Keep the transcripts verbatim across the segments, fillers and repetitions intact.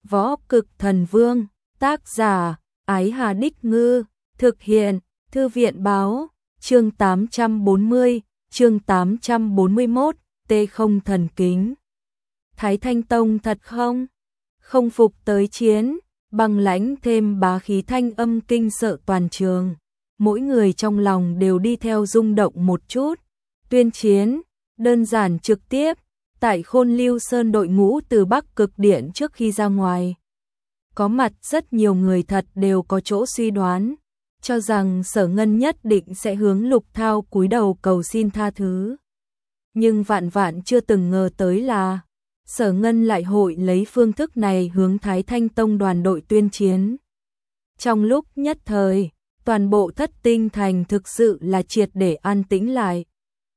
Võ Cực Thần Vương, tác giả, Ái Hà Đích Ngư, thực hiện, Thư viện Báo, chương tám trăm bốn mươi, chương tám trăm bốn mươi mốt, Tê Không Thần Kính. Thái Thanh Tông thật không? Không phục tới chiến, bằng lãnh thêm bá khí thanh âm kinh sợ toàn trường. Mỗi người trong lòng đều đi theo rung động một chút. Tuyên chiến, đơn giản trực tiếp, tại Khôn Lưu Sơn đội ngũ từ Bắc Cực Điện trước khi ra ngoài. Có mặt rất nhiều người thật đều có chỗ suy đoán, cho rằng Sở Ngân nhất định sẽ hướng Lục Thao cúi đầu cầu xin tha thứ. Nhưng vạn vạn chưa từng ngờ tới là Sở Ngân lại hội lấy phương thức này hướng Thái Thanh Tông đoàn đội tuyên chiến. Trong lúc nhất thời, toàn bộ Thất Tinh Thành thực sự là triệt để an tĩnh lại.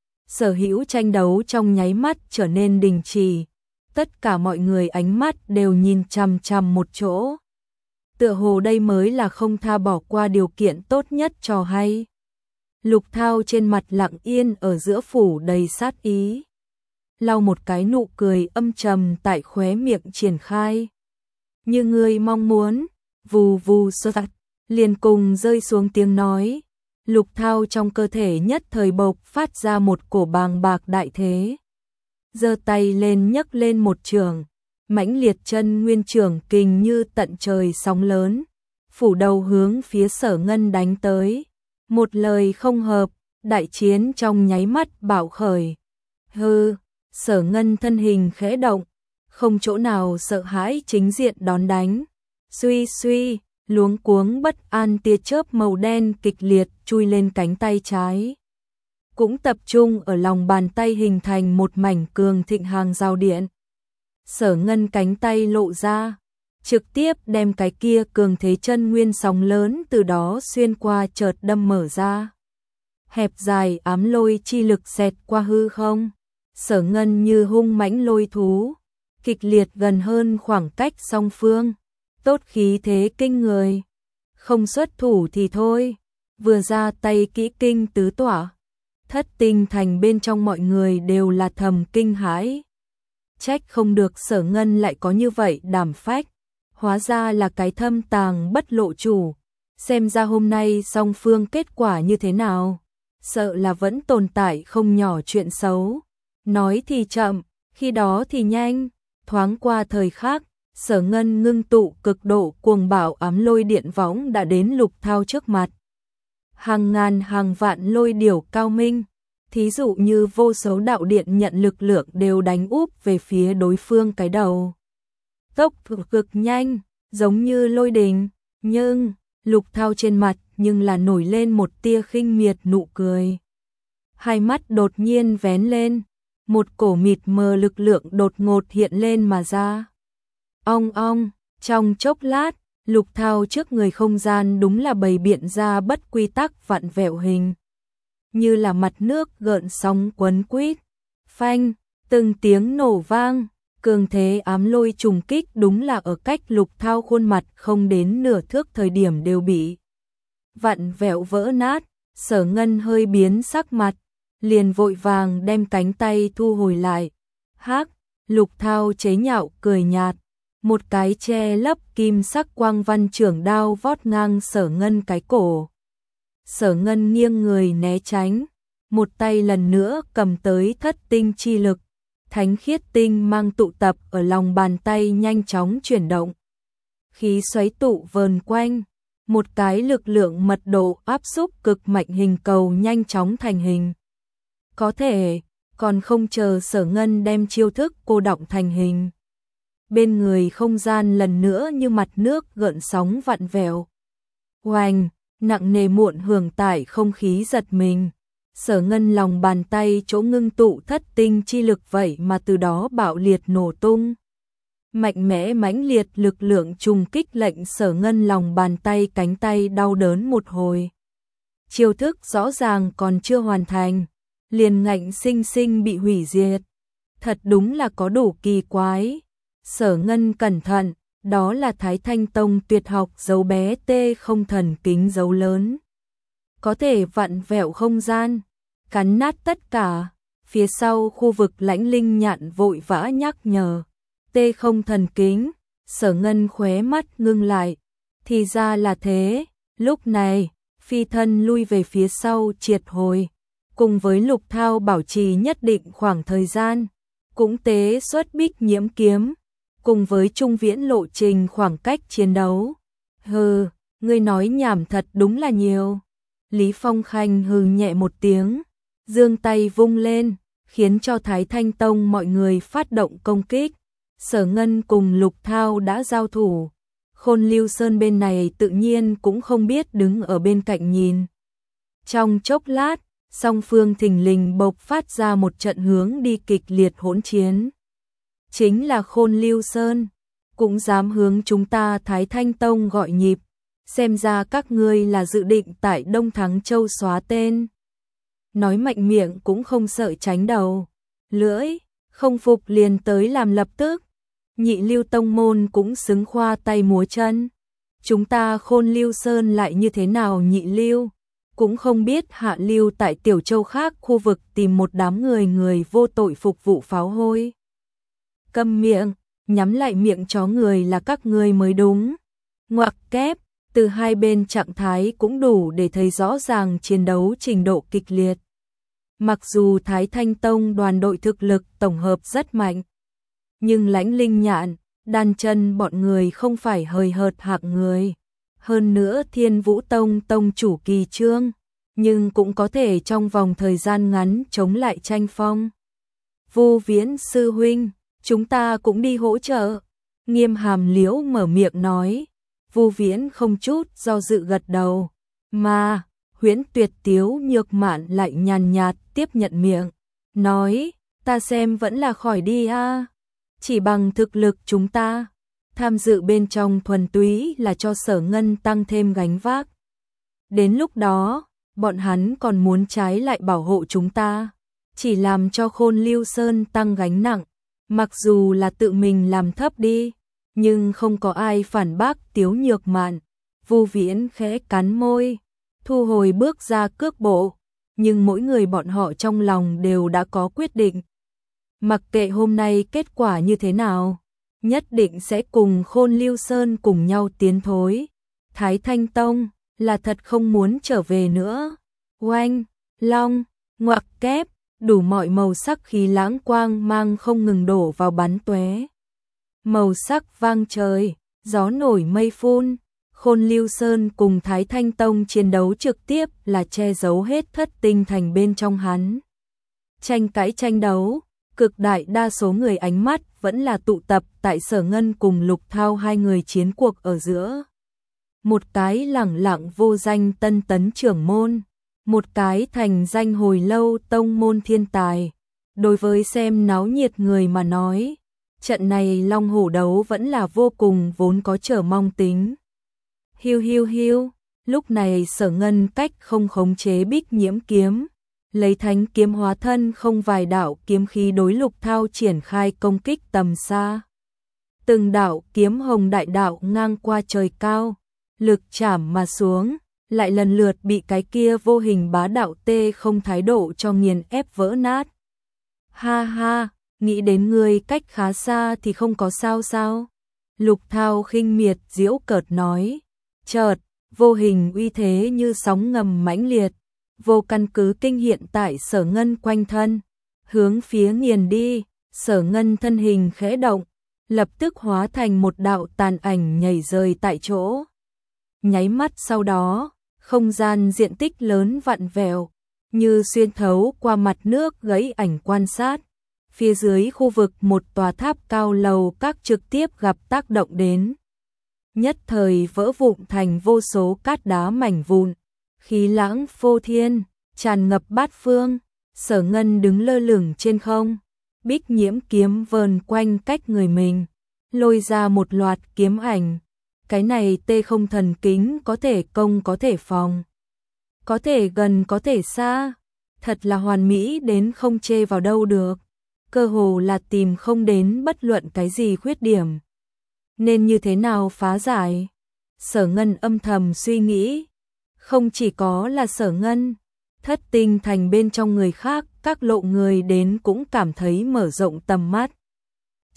Sở hữu tranh đấu trong nháy mắt trở nên đình chỉ. Tất cả mọi người ánh mắt đều nhìn chằm chằm một chỗ. Tựa hồ đây mới là không tha bỏ qua điều kiện tốt nhất cho hay. Lục Thao trên mặt lặng yên ở giữa phủ đầy sát ý. Lau một cái nụ cười âm trầm tại khóe miệng triển khai. Như người mong muốn, vù vù sơ tạch, liền cùng rơi xuống tiếng nói. Lục Thao trong cơ thể nhất thời bộc phát ra một cổ bàng bạc đại thế. Giơ tay lên nhấc lên một trường, mãnh liệt chân nguyên trường kình như tận trời sóng lớn, phủ đầu hướng phía Sở Ngân đánh tới. Một lời không hợp, đại chiến trong nháy mắt bạo khởi. Hừ, Sở Ngân thân hình khẽ động, không chỗ nào sợ hãi chính diện đón đánh. Suy suy, luống cuống bất an tia chớp màu đen kịch liệt chui lên cánh tay trái. Cũng tập trung ở lòng bàn tay hình thành một mảnh cường thịnh hàng rào điện. Sở Ngân cánh tay lộ ra, trực tiếp đem cái kia cường thế chân nguyên sóng lớn từ đó xuyên qua chợt đâm mở ra. Hẹp dài ám lôi chi lực xẹt qua hư không. Sở Ngân như hung mãnh lôi thú, kịch liệt gần hơn khoảng cách song phương. Tốt khí thế kinh người. Không xuất thủ thì thôi, vừa ra tay kỹ kinh tứ tỏa. Thất Tinh Thành bên trong mọi người đều là thầm kinh hãi. Trách không được Sở Ngân lại có như vậy đảm phách. Hóa ra là cái thâm tàng bất lộ chủ. Xem ra hôm nay song phương kết quả như thế nào. Sợ là vẫn tồn tại không nhỏ chuyện xấu. Nói thì chậm, khi đó thì nhanh. Thoáng qua thời khắc, Sở Ngân ngưng tụ cực độ cuồng bạo ám lôi điện võng đã đến Lục Thao trước mặt. Hàng ngàn hàng vạn lôi điểu cao minh, thí dụ như vô số đạo điện nhận lực lượng đều đánh úp về phía đối phương cái đầu. Tốc cực nhanh, giống như lôi đình, nhưng Lục Thao trên mặt nhưng là nổi lên một tia khinh miệt nụ cười. Hai mắt đột nhiên vén lên, một cổ mịt mờ lực lượng đột ngột hiện lên mà ra. Ong ong, trong chốc lát, Lục Thao trước người không gian đúng là bày biện ra bất quy tắc vặn vẹo hình. Như là mặt nước gợn sóng quấn quýt. Phanh, từng tiếng nổ vang, cường thế ám lôi trùng kích đúng là ở cách Lục Thao khuôn mặt không đến nửa thước thời điểm đều bị vặn vẹo vỡ nát. Sở Ngân hơi biến sắc mặt, liền vội vàng đem cánh tay thu hồi lại. Hắc, Lục Thao chế nhạo cười nhạt. Một cái che lấp kim sắc quang văn trưởng đao vót ngang Sở Ngân cái cổ. Sở Ngân nghiêng người né tránh, một tay lần nữa cầm tới thất tinh chi lực. Thánh khiết tinh mang tụ tập ở lòng bàn tay nhanh chóng chuyển động. Khí xoáy tụ vờn quanh, một cái lực lượng mật độ áp xúc cực mạnh hình cầu nhanh chóng thành hình. Có thể, còn không chờ Sở Ngân đem chiêu thức cô đọng thành hình. Bên người không gian lần nữa như mặt nước gợn sóng vặn vẹo. Oanh, nặng nề muộn hưởng tại không khí giật mình. Sở Ngân lòng bàn tay chỗ ngưng tụ thất tinh chi lực vậy mà từ đó bạo liệt nổ tung. Mạnh mẽ mãnh liệt lực lượng trùng kích lệnh Sở Ngân lòng bàn tay cánh tay đau đớn một hồi. Chiêu thức rõ ràng còn chưa hoàn thành, liền ngạnh sinh sinh bị hủy diệt. Thật đúng là có đủ kỳ quái. Sở Ngân cẩn thận, đó là Thái Thanh Tông tuyệt học dấu bé tê không thần kính dấu lớn. Có thể vặn vẹo không gian, cắn nát tất cả. Phía sau khu vực Lãnh Linh Nhạn vội vã nhắc nhở. Tê không thần kính, Sở Ngân khóe mắt ngưng lại. Thì ra là thế, lúc này, phi thân lui về phía sau triệt hồi. Cùng với Lục Thao bảo trì nhất định khoảng thời gian, cũng tế xuất Bích Nhiễm kiếm, cùng với Trung Viễn lộ trình khoảng cách chiến đấu. Hừ, ngươi nói nhảm thật đúng là nhiều. Lý Phong Khanh hừ nhẹ một tiếng, giương tay vung lên, khiến cho Thái Thanh Tông mọi người phát động công kích. Sở Ngân cùng Lục Thao đã giao thủ. Khôn Lưu Sơn bên này tự nhiên cũng không biết đứng ở bên cạnh nhìn. Trong chốc lát, song phương thình lình bộc phát ra một trận hướng đi kịch liệt hỗn chiến. Chính là Khôn Lưu Sơn, cũng dám hướng chúng ta Thái Thanh Tông gọi nhịp, xem ra các ngươi là dự định tại Đông Thắng Châu xóa tên. Nói mạnh miệng cũng không sợ tránh đầu lưỡi, không phục liền tới làm lập tức. Nhị Lưu Tông môn cũng xứng khoa tay múa chân. Chúng ta Khôn Lưu Sơn lại như thế nào nhị lưu, cũng không biết hạ lưu tại Tiểu Châu khác khu vực tìm một đám người người vô tội phục vụ pháo hôi. Câm miệng, nhắm lại miệng chó người là các ngươi mới đúng. Ngoặc kép, từ hai bên trạng thái cũng đủ để thấy rõ ràng chiến đấu trình độ kịch liệt. Mặc dù Thái Thanh Tông đoàn đội thực lực tổng hợp rất mạnh, nhưng Lãnh Linh Nhạn, Đan Chân bọn người không phải hời hợt hạng người. Hơn nữa Thiên Vũ Tông tông chủ Kỳ Trương, nhưng cũng có thể trong vòng thời gian ngắn chống lại tranh phong. Vu Viễn sư huynh, chúng ta cũng đi hỗ trợ. Nghiêm Hàm Liễu mở miệng nói. Vu Viễn không chút do dự gật đầu, mà Huyễn Tuyệt Tiếu Nhược Mạn lại nhàn nhạt tiếp nhận miệng, nói, ta xem vẫn là khỏi đi a. Chỉ bằng thực lực chúng ta, tham dự bên trong thuần túy là cho Sở Ngân tăng thêm gánh vác. Đến lúc đó, bọn hắn còn muốn trái lại bảo hộ chúng ta, chỉ làm cho Khôn Lưu Sơn tăng gánh nặng, mặc dù là tự mình làm thấp đi, nhưng không có ai phản bác Tiếu Nhược Mạn. Vu Viễn khẽ cắn môi, thu hồi bước ra cước bộ, nhưng mỗi người bọn họ trong lòng đều đã có quyết định. Mặc kệ hôm nay kết quả như thế nào, nhất định sẽ cùng Khôn Lưu Sơn cùng nhau tiến thối. Thái Thanh Tông là thật không muốn trở về nữa. Oanh, long, ngoặc kép, đủ mọi màu sắc khí lãng quang mang không ngừng đổ vào bắn tóe. Màu sắc vang trời, gió nổi mây phun. Khôn Lưu Sơn cùng Thái Thanh Tông chiến đấu trực tiếp là che giấu hết thất tinh thành bên trong hắn. Tranh cãi tranh đấu, cực đại đa số người ánh mắt vẫn là tụ tập tại Sở Ngân cùng Lục Thao hai người chiến cuộc ở giữa. Một cái lẳng lặng vô danh tân tấn trưởng môn, một cái thành danh hồi lâu tông môn thiên tài. Đối với xem náo nhiệt người mà nói, trận này long hổ đấu vẫn là vô cùng vốn có chờ mong tính. Hiu hiu hiu, lúc này Sở Ngân cách không khống chế Bích Nhiễm kiếm, lấy thánh kiếm hóa thân không vài đạo kiếm khí đối Lục Thao triển khai công kích tầm xa. Từng đạo kiếm hồng đại đạo ngang qua trời cao, lực chảm mà xuống, lại lần lượt bị cái kia vô hình bá đạo tê không thái độ cho nghiền ép vỡ nát. Ha ha, nghĩ đến ngươi cách khá xa thì không có sao sao. Lục Thao khinh miệt giễu cợt nói. Chợt, vô hình uy thế như sóng ngầm mãnh liệt, vô căn cứ kinh hiện tại Sở Ngân quanh thân, hướng phía nghiền đi. Sở Ngân thân hình khẽ động, lập tức hóa thành một đạo tàn ảnh nhảy rời tại chỗ. Nháy mắt sau đó, không gian diện tích lớn vặn vẹo, như xuyên thấu qua mặt nước gãy ảnh quan sát. Phía dưới khu vực một tòa tháp cao lầu các trực tiếp gặp tác động đến. Nhất thời vỡ vụn thành vô số cát đá mảnh vụn, khí lãng phô thiên, tràn ngập bát phương. Sở Ngân đứng lơ lửng trên không, Bích Nhiễm kiếm vờn quanh cách người mình, lôi ra một loạt kiếm ảnh. Cái này tê không thần kính có thể công có thể phòng, có thể gần có thể xa, thật là hoàn mỹ đến không chê vào đâu được, cơ hồ là tìm không đến bất luận cái gì khuyết điểm. Nên như thế nào phá giải? Sở Ngân âm thầm suy nghĩ. Không chỉ có là Sở Ngân, thất tinh thành bên trong người khác, các lộ người đến cũng cảm thấy mở rộng tầm mắt.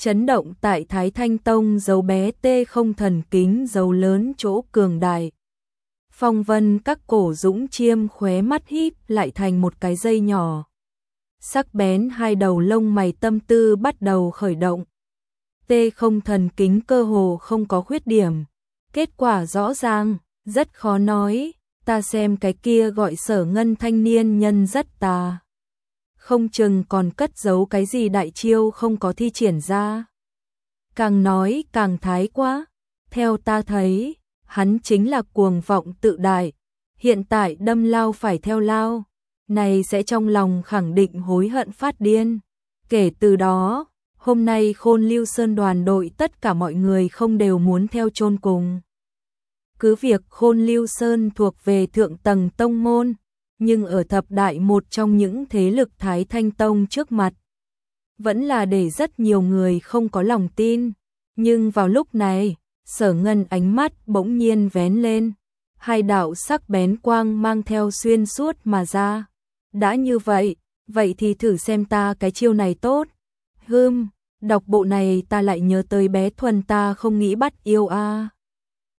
chấn động tại Thái Thanh Tông dấu bé tê không thần kính dấu lớn chỗ cường đại. Phong vân các cổ dũng chiêm khóe mắt híp lại thành một cái dây nhỏ. Sắc bén hai đầu lông mày tâm tư bắt đầu khởi động. Tê không thần kính cơ hồ không có khuyết điểm. Kết quả rõ ràng, rất khó nói, ta xem cái kia gọi Sở Ngân thanh niên nhân rất tà. Không chừng còn cất giấu cái gì đại chiêu không có thi triển ra. Càng nói càng thái quá, theo ta thấy, hắn chính là cuồng vọng tự đại, hiện tại đâm lao phải theo lao, này sẽ trong lòng khẳng định hối hận phát điên. Kể từ đó, hôm nay Khôn Lưu Sơn đoàn đội tất cả mọi người không đều muốn theo chôn cùng. Cứ việc Khôn Lưu Sơn thuộc về thượng tầng tông môn, nhưng ở thập đại một trong những thế lực Thái Thanh Tông trước mặt, vẫn là để rất nhiều người không có lòng tin. Nhưng vào lúc này, Sở Ngân ánh mắt bỗng nhiên vén lên, hai đạo sắc bén quang mang theo xuyên suốt mà ra. Đã như vậy, vậy thì thử xem ta cái chiêu này tốt. Hừm, đọc bộ này ta lại nhớ tới bé Thuần ta không nghĩ bắt yêu a. À.